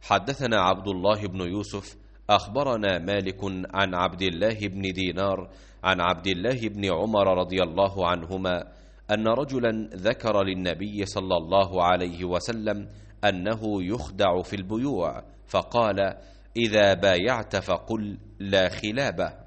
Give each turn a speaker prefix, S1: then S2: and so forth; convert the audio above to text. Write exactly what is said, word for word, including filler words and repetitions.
S1: حدثنا عبد الله بن يوسف أخبرنا مالك عن عبد الله بن دينار عن عبد الله بن عمر رضي الله عنهما أن رجلا ذكر للنبي صلى الله عليه وسلم أنه يخدع في البيوع، فقال: إذا بايعت فقل لا خلابة.